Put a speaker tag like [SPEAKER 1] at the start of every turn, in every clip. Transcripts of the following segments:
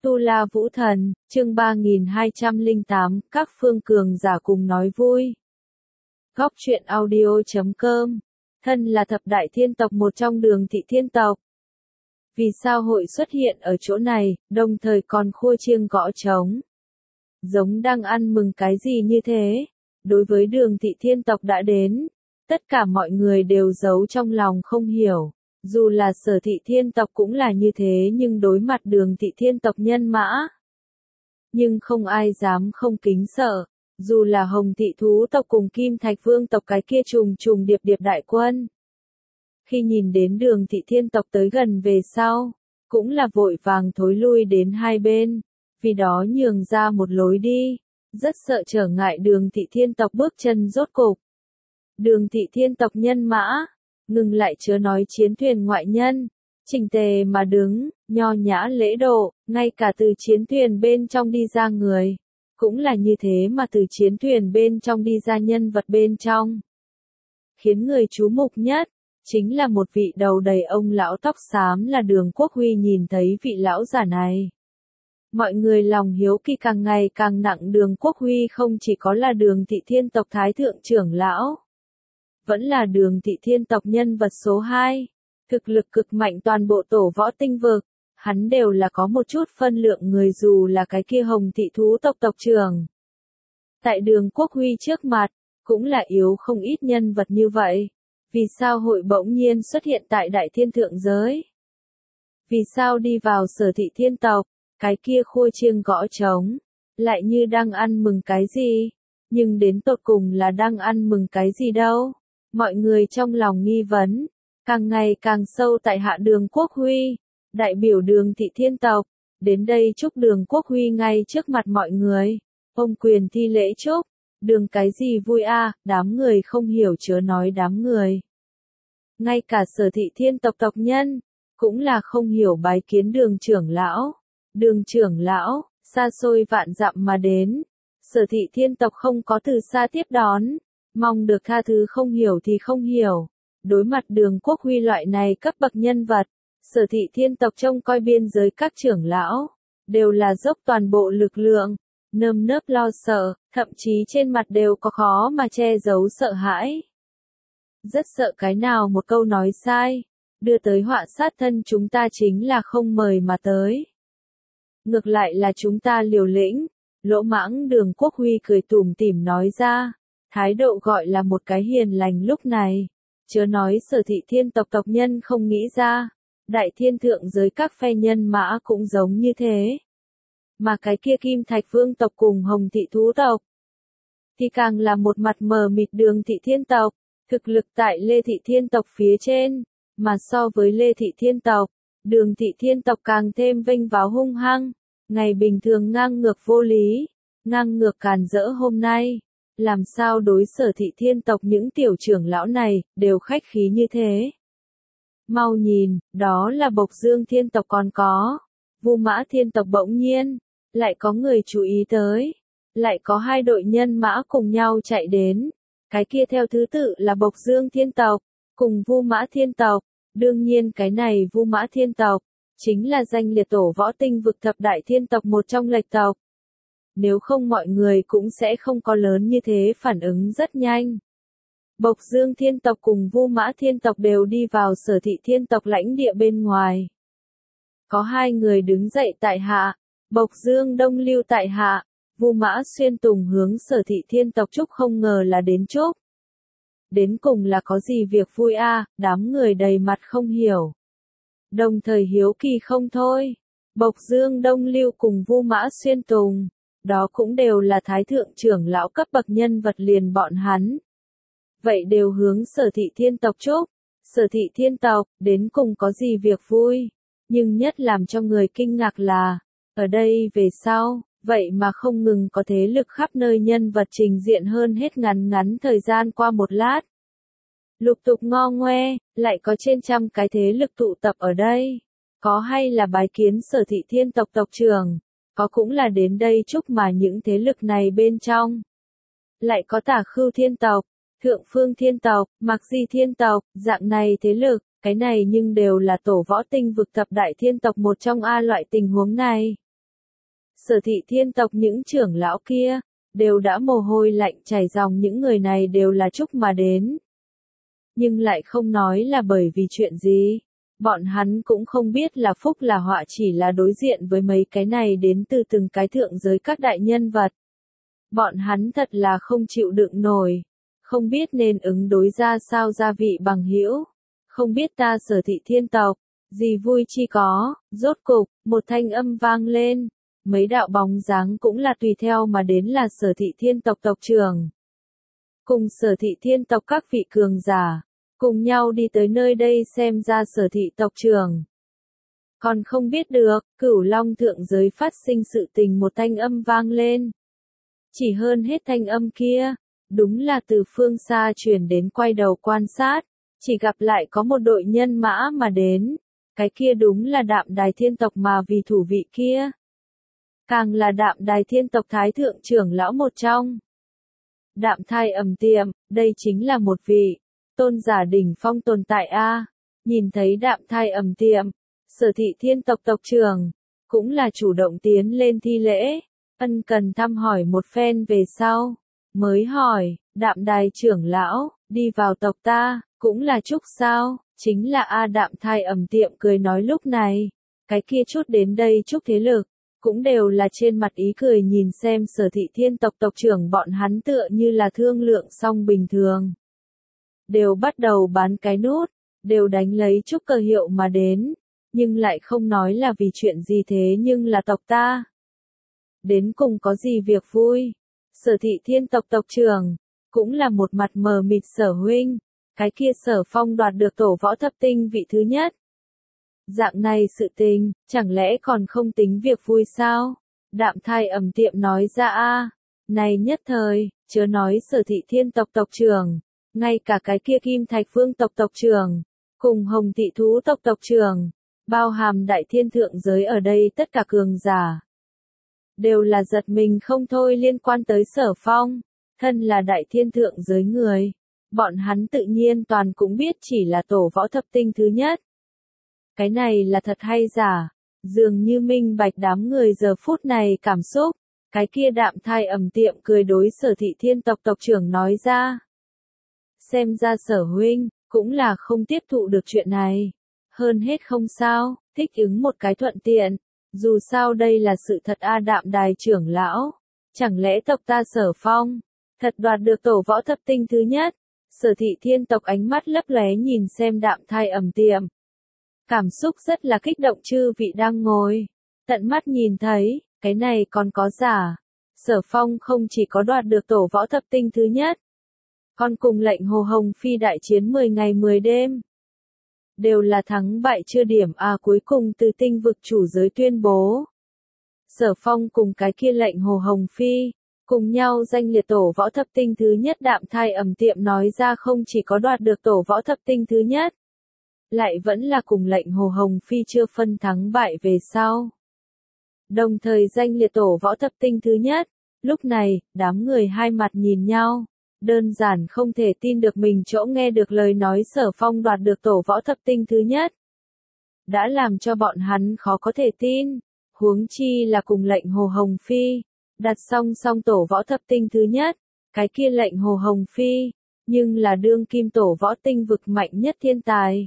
[SPEAKER 1] Tu La Vũ Thần, chương 3208, các phương cường giả cùng nói vui. Góc truyện audio.com. Thân là thập đại thiên tộc một trong Đường thị thiên tộc. Vì sao hội xuất hiện ở chỗ này, đồng thời còn khua chiêng gõ trống? Giống đang ăn mừng cái gì như thế? Đối với Đường thị thiên tộc đã đến, tất cả mọi người đều giấu trong lòng không hiểu. Dù là Sở thị thiên tộc cũng là như thế, nhưng đối mặt Đường thị thiên tộc nhân mã, nhưng không ai dám không kính sợ. Dù là Hồng thị thú tộc cùng Kim Thạch vương tộc cái kia trùng trùng điệp điệp đại quân, khi nhìn đến Đường thị thiên tộc tới gần về sau, cũng là vội vàng thối lui đến hai bên, vì đó nhường ra một lối đi, rất sợ trở ngại Đường thị thiên tộc bước chân rốt cục. Đường thị thiên tộc nhân mã ngừng lại, chớ nói chiến thuyền ngoại nhân, chỉnh tề mà đứng, nho nhã lễ độ, ngay cả từ chiến thuyền bên trong đi ra người, cũng là như thế, mà từ chiến thuyền bên trong đi ra nhân vật bên trong, khiến người chú mục nhất, chính là một vị đầu đầy ông lão tóc xám là Đường Quốc Huy. Nhìn thấy vị lão giả này, mọi người lòng hiếu kỳ càng ngày càng nặng. Đường Quốc Huy không chỉ có là Đường thị thiên tộc thái thượng trưởng lão, vẫn là Đường thị thiên tộc nhân vật số 2, thực lực cực mạnh toàn bộ tổ võ tinh vực, hắn đều là có một chút phân lượng người. Dù là cái kia Hồng thị thú tộc tộc trưởng, tại Đường Quốc Huy trước mặt, cũng là yếu không ít nhân vật như vậy. Vì sao hội bỗng nhiên xuất hiện tại đại thiên thượng giới? Vì sao đi vào Sở thị thiên tộc, cái kia khua chiêng gõ trống, lại như đang ăn mừng cái gì? Nhưng đến tột cùng là đang ăn mừng cái gì đâu? Mọi người trong lòng nghi vấn, càng ngày càng sâu. Tại hạ Đường Quốc Huy, đại biểu Đường thị thiên tộc, đến đây chúc Đường Quốc Huy ngay trước mặt mọi người, ôm quyền thi lễ chúc. Đường cái gì vui a? Đám người không hiểu, chớ nói đám người, ngay cả Sở thị thiên tộc tộc nhân, cũng là không hiểu, bái kiến Đường trưởng lão. Đường trưởng lão, xa xôi vạn dặm mà đến, Sở thị thiên tộc không có từ xa tiếp đón, mong được tha thứ, không hiểu thì không hiểu. Đối mặt Đường Quốc Huy loại này cấp bậc nhân vật, Sở thị thiên tộc trông coi biên giới các trưởng lão, đều là dốc toàn bộ lực lượng, nơm nớp lo sợ, thậm chí trên mặt đều có khó mà che giấu sợ hãi. Rất sợ cái nào một câu nói sai, đưa tới họa sát thân chúng ta, chính là không mời mà tới. Ngược lại là chúng ta liều lĩnh, lỗ mãng. Đường Quốc Huy cười tủm tỉm nói ra, thái độ gọi là một cái hiền lành. Lúc này, chớ nói Sở thị thiên tộc tộc nhân không nghĩ ra, đại thiên thượng giới các phe nhân mã cũng giống như thế. Mà cái kia Kim Thạch vương tộc cùng Hồng thị thú tộc, thì càng là một mặt mờ mịt. Đường thị thiên tộc, thực lực tại Lê thị thiên tộc phía trên, mà so với Lê thị thiên tộc, Đường thị thiên tộc càng thêm vênh váo hung hăng, ngày bình thường ngang ngược vô lý, ngang ngược càn rỡ. Hôm nay, làm sao đối Sở thị thiên tộc những tiểu trưởng lão này, đều khách khí như thế? Mau nhìn, đó là Bộc Dương thiên tộc còn có Vu Mã thiên tộc. Bỗng nhiên, lại có người chú ý tới, lại có hai đội nhân mã cùng nhau chạy đến, cái kia theo thứ tự là Bộc Dương thiên tộc, cùng Vu Mã thiên tộc. Đương nhiên cái này Vu Mã thiên tộc, chính là danh liệt tổ võ tinh vực thập đại thiên tộc một trong Lệch tộc. Nếu không mọi người cũng sẽ không có lớn như thế phản ứng rất nhanh. Bộc Dương thiên tộc cùng Vu Mã thiên tộc đều đi vào Sở thị thiên tộc lãnh địa bên ngoài. Có hai người đứng dậy tại hạ, Bộc Dương Đông Lưu tại hạ, Vu Mã Xuyên Tùng hướng Sở thị thiên tộc chúc. Không ngờ là đến chúc. Đến cùng là có gì việc vui a? Đám người đầy mặt không hiểu, đồng thời hiếu kỳ không thôi. Bộc Dương Đông Lưu cùng Vu Mã Xuyên Tùng, đó cũng đều là thái thượng trưởng lão cấp bậc nhân vật, liền bọn hắn, vậy đều hướng Sở thị thiên tộc chúc. Sở thị thiên tộc, đến cùng có gì việc vui? Nhưng nhất làm cho người kinh ngạc là, ở đây về sau, vậy mà không ngừng có thế lực khắp nơi nhân vật trình diện. Hơn hết ngắn thời gian qua một lát, lục tục ngo ngoe, lại có trên trăm cái thế lực tụ tập ở đây. Có hay là bái kiến Sở thị thiên tộc tộc trưởng, có cũng là đến đây chúc. Mà những thế lực này bên trong, lại có Tả Khưu thiên tộc, Thượng Phương thiên tộc, Mạc Di thiên tộc, dạng này thế lực, cái này nhưng đều là tổ võ tinh vực thập đại thiên tộc một trong. Loại tình huống này, Sở Thị Thiên tộc những trưởng lão kia, đều đã mồ hôi lạnh chảy ròng, những người này đều là chúc mà đến. Nhưng lại không nói là bởi vì chuyện gì. Bọn hắn cũng không biết là phúc là họa, chỉ là đối diện với mấy cái này đến từ từng cái thượng giới các đại nhân vật. Bọn hắn thật là không chịu đựng nổi. Không biết nên ứng đối ra sao gia vị bằng hữu. Không biết ta Sở Thị Thiên tộc, gì vui chi có, rốt cục, một thanh âm vang lên. Mấy đạo bóng dáng cũng là tùy theo mà đến là Sở Thị Thiên tộc tộc trưởng. Cùng Sở Thị Thiên tộc các vị cường giả, cùng nhau đi tới nơi đây xem ra Sở Thị tộc trưởng. Còn không biết được, Cửu Long thượng giới phát sinh sự tình, một thanh âm vang lên. Chỉ hơn hết thanh âm kia, đúng là từ phương xa truyền đến, quay đầu quan sát, chỉ gặp lại có một đội nhân mã mà đến. Cái kia đúng là Đạm Đài Thiên tộc mà vì thủ vị kia. Càng là Đạm Đài Thiên tộc thái thượng trưởng lão một trong. Đạm Thai Ẩm Tiệm, đây chính là một vị tôn giả đỉnh phong tồn tại a. Nhìn thấy Đạm Thai Ẩm Tiệm, Sở Thị Thiên tộc tộc trưởng cũng là chủ động tiến lên thi lễ, ân cần thăm hỏi một phen về sau, mới hỏi, Đạm Đài trưởng lão, đi vào tộc ta, cũng là chúc sao? Chính là A. Đạm Thai Ẩm Tiệm cười nói, lúc này, cái kia chút đến đây chúc thế lực, cũng đều là trên mặt ý cười, nhìn xem Sở Thị Thiên tộc tộc trưởng bọn hắn tựa như là thương lượng xong bình thường. Đều bắt đầu bán cái nút, đều đánh lấy chúc cơ hiệu mà đến, nhưng lại không nói là vì chuyện gì, thế nhưng là tộc ta. Đến cùng có gì việc vui? Sở Thị Thiên tộc tộc trưởng, cũng là một mặt mờ mịt, Sở huynh, cái kia Sở Phong đoạt được tổ võ thập tinh vị thứ nhất. Dạng này sự tình, chẳng lẽ còn không tính việc vui sao? Đạm Thai Ẩm Tiệm nói ra a, này nhất thời, chớ nói Sở Thị Thiên tộc tộc trưởng, ngay cả cái kia Kim Thạch Vương tộc tộc trưởng, cùng Hồng Thị Thú tộc tộc trưởng, bao hàm Đại Thiên thượng giới ở đây tất cả cường giả, đều là giật mình không thôi liên quan tới Sở Phong, thân là Đại Thiên thượng giới người. Bọn hắn tự nhiên toàn cũng biết chỉ là tổ võ thập tinh thứ nhất. Cái này là thật hay giả? Dường như minh bạch đám người giờ phút này cảm xúc. Cái kia Đạm Thai Ẩm Tiệm cười đối Sở Thị Thiên tộc tộc trưởng nói ra. Xem ra Sở huynh, cũng là không tiếp thụ được chuyện này. Hơn hết không sao, thích ứng một cái thuận tiện. Dù sao đây là sự thật a. Đạm Đài trưởng lão. Chẳng lẽ tộc ta Sở Phong, thật đoạt được tổ võ thập tinh thứ nhất? Sở Thị Thiên tộc ánh mắt lấp lóe nhìn xem Đạm Thai Ẩm Tiệm. Cảm xúc rất là kích động, chư vị đang ngồi. Tận mắt nhìn thấy, cái này còn có giả. Sở Phong không chỉ có đoạt được tổ võ thập tinh thứ nhất, còn cùng lệnh Hồ Hồng Phi đại chiến 10 ngày 10 đêm. Đều là thắng bại chưa điểm a. Cuối cùng từ tinh vực chủ giới tuyên bố. Sở Phong cùng cái kia lệnh Hồ Hồng Phi, cùng nhau danh liệt tổ võ thập tinh thứ nhất. Đạm Thai Ẩm Tiệm nói ra không chỉ có đoạt được tổ võ thập tinh thứ nhất, lại vẫn là cùng lệnh Hồ Hồng Phi chưa phân thắng bại về sau. Đồng thời danh liệt tổ võ thập tinh thứ nhất, lúc này, đám người hai mặt nhìn nhau, đơn giản không thể tin được mình chỗ nghe được lời nói Sở Phong đoạt được tổ võ thập tinh thứ nhất. Đã làm cho bọn hắn khó có thể tin, huống chi là cùng lệnh Hồ Hồng Phi, đặt song song tổ võ thập tinh thứ nhất, cái kia lệnh Hồ Hồng Phi, nhưng là đương kim tổ võ tinh vực mạnh nhất thiên tài.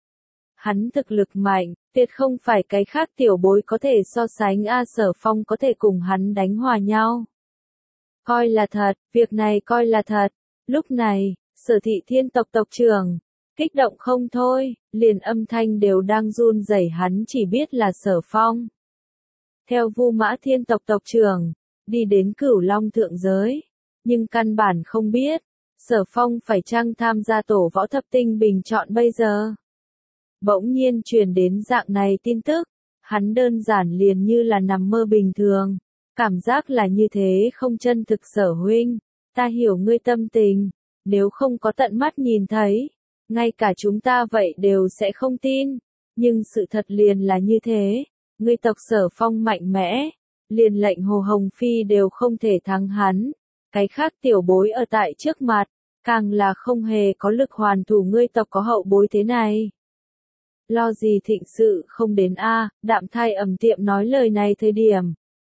[SPEAKER 1] Hắn thực lực mạnh, tuyệt không phải cái khác tiểu bối có thể so sánh a. Sở Phong có thể cùng hắn đánh hòa nhau. Coi là thật, việc này coi là thật. Lúc này, Sở Thị Thiên tộc tộc trưởng, kích động không thôi, liền âm thanh đều đang run rẩy, hắn chỉ biết là Sở Phong. Theo Vu Mã Thiên tộc tộc trưởng, đi đến Cửu Long thượng giới, nhưng căn bản không biết, Sở Phong phải chăng tham gia tổ võ thập tinh bình chọn bây giờ. Bỗng nhiên truyền đến dạng này tin tức, hắn đơn giản liền như là nằm mơ bình thường, cảm giác là như thế không chân thực. Sở huynh, ta hiểu ngươi tâm tình, nếu không có tận mắt nhìn thấy, ngay cả chúng ta vậy đều sẽ không tin, nhưng sự thật liền là như thế, ngươi tộc Sở Phong mạnh mẽ, liền lệnh Hồ Hồng Phi đều không thể thắng hắn, cái khác tiểu bối ở tại trước mặt, càng là không hề có lực hoàn thủ ngươi tộc có hậu bối thế này. Lo gì thịnh sự không đến a. Đạm Thai Ẩm Tiệm nói lời này thời điểm,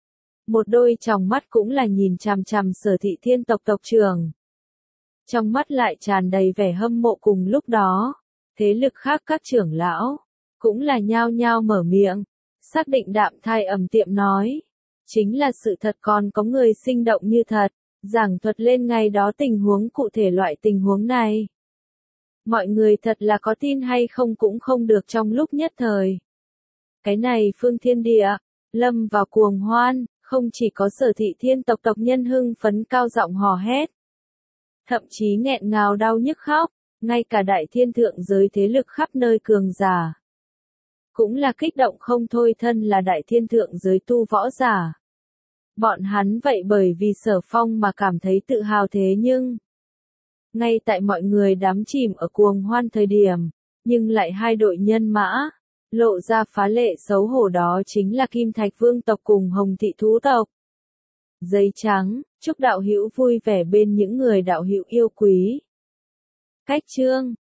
[SPEAKER 1] Một đôi tròng mắt cũng là nhìn chằm chằm Sở Thị Thiên tộc tộc trưởng. Trong mắt lại tràn đầy vẻ hâm mộ cùng lúc đó. Thế lực khác các trưởng lão, cũng là nhao nhao mở miệng, xác định Đạm Thai ầm tiệm nói. Chính là sự thật, còn có người sinh động như thật, giảng thuật lên ngày đó tình huống cụ thể. Loại tình huống này, mọi người thật là có tin hay không cũng không được trong lúc nhất thời. Cái này phương thiên địa, lâm vào cuồng hoan, không chỉ có Sở Thị Thiên tộc tộc nhân hưng phấn cao giọng hò hét. Thậm chí nghẹn ngào đau nhức khóc, ngay cả đại thiên thượng giới thế lực khắp nơi cường giả. Cũng là kích động không thôi, thân là đại thiên thượng giới tu võ giả. Bọn hắn vậy bởi vì Sở Phong mà cảm thấy tự hào, thế nhưng ngay tại mọi người đắm chìm ở cuồng hoan thời điểm, nhưng lại hai đội nhân mã lộ ra phá lệ xấu hổ, đó chính là Kim Thạch Vương tộc cùng Hồng Thị Thú tộc. Giấy trắng, chúc đạo hữu vui vẻ bên những người đạo hữu yêu quý. Cách chương